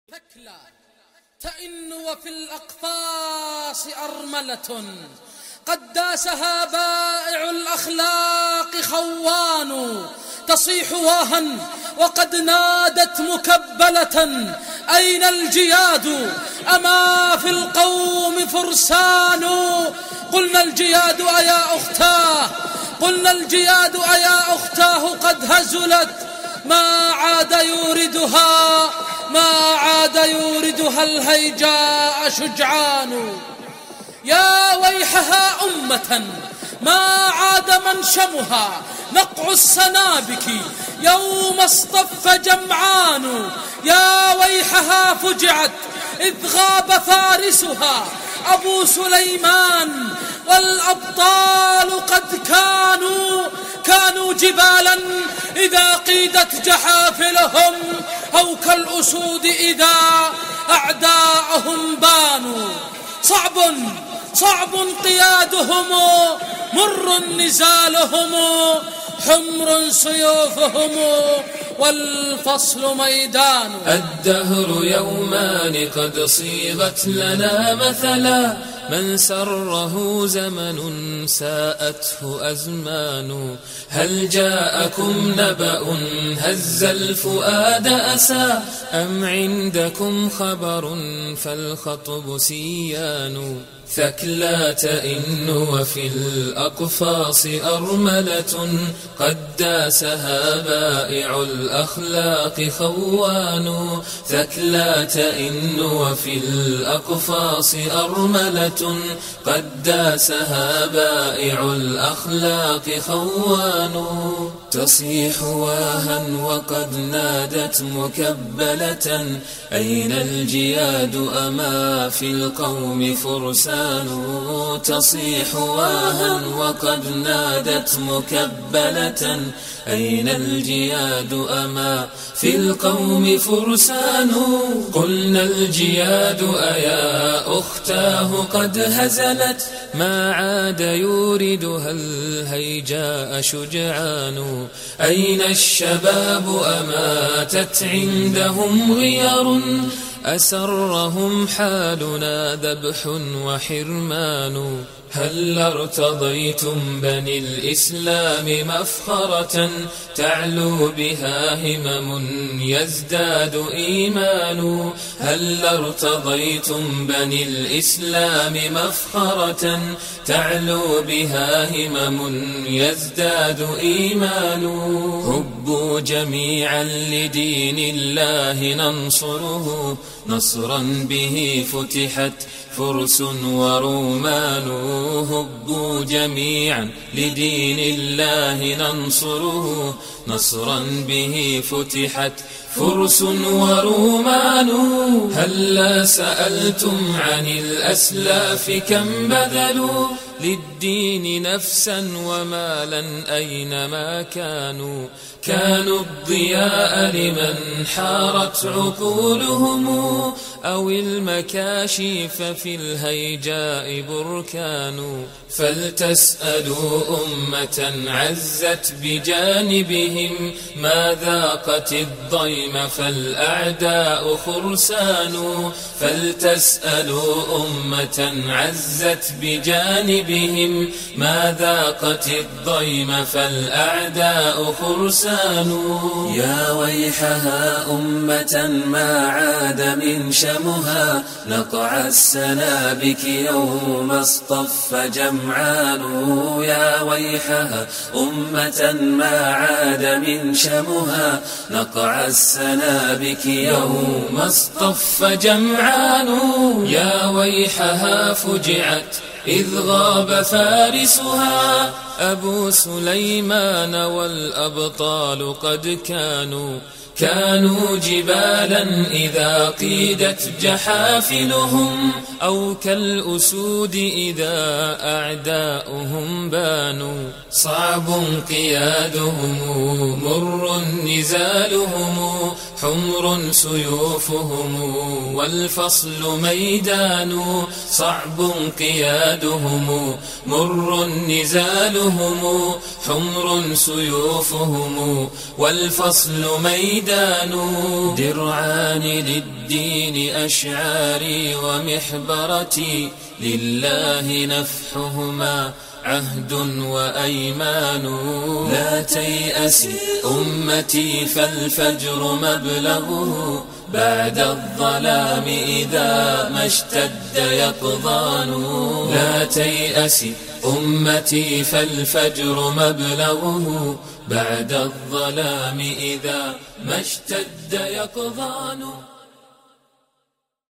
ثكلى تئن وفي الأقفاص أرملة قد داسها بائع الأخلاق خوان تصيح واها وقد نادت مكبلة أين الجياد أما في القوم فرسان قلنا الجياد أيا أختاه قلنا الجياد أيا أختاه قد هزلت ما عاد يوردها الهيجاء شجعان يا ويحها أمة ما عاد منشمها نقع السنابك يوم اصطف جمعان يا ويحها فجعت إذ غاب فارسها أبو سليمان والأبطال قد كانوا جبالا إذا قيدت جحافلهم أو كالأسود إذا أعداءهم بانوا صعب قيادهم مر نزالهم حمر سيوفهم والفصل ميدان الدهر يومان قد صيغت لنا مثلا من سره زمن ساءته أزمان هل جاءكم نبأ هز الفؤاد أسى أم عندكم خبر فالخطب سيان ثكلى تئن وفي الأقفاص أرملة قد داسها بائع الأخلاق خوان ثكلى تئن وفي الأقفاص أرملة قد داسها بائع الأخلاق خوان تصيح واها وقد نادت مكبلة أين الجياد أما في القوم فرسان تصيح واها وقد نادت مكبلة أين الجياد أما في القوم فرسان قلنا الجياد أيا أختاه قد هزلت ما عاد يوردها الهيجاء شجعان أين الشباب أماتت عندهم غير أسرهم حالنا ذبح وحرمان هل ارتضيتم بني الإسلام مفخرة تعلو بها همم يزداد إيمان هل ارتضيتم بني الإسلام مفخرة تعلو بها همم يزداد إيمان هبوا جميعا لدين الله ننصره نصرا به فتحت فرس ورومان هبوا جميعا لدين الله ننصره نصرا به فتحت فرس ورومان هلا سألتم عن الأسلاف كم بذلوا للدين نفسا ومالا أينما كانوا الضياء لمن حارت عقولهم أو المكاشيف في الهيجاء بركان فلتسألوا أمة عزت بجانبهم ما ذاقت الضيم فالأعداء خرسان فلتسألوا أمة عزت بجانبهم ما ذاقت الضيم فالأعداء خرسان يا ويحها أمة ما عاد من شمها نقع السنابك يوم اصطف جمعان يا ويحها أمة ما عاد من شمها نقع السنابك يوم اصطف جمعان يا ويحها فجعت إذ غاب فارسها أبو سليمان والأبطال قد كانوا جبالا إذا قيدت جحافلهم أو كالأسود إذا أعداؤهم بانوا صعب قيادهم مر نزالهم حمر سيوفهم والفصل ميدان صعب قيادهم مر نزالهم حمر سيوفهم والفصل ميدان درعان للدين أشعاري ومحبرتي لله نفحهما عهد وأيمان لا تيأس أمتي فالفجر مبلغه بعد الظلام إذا ما اشتد يقظان لا تيأس أمتي فالفجر مبلغه بعد الظلام إذا ما اشتد يقظان.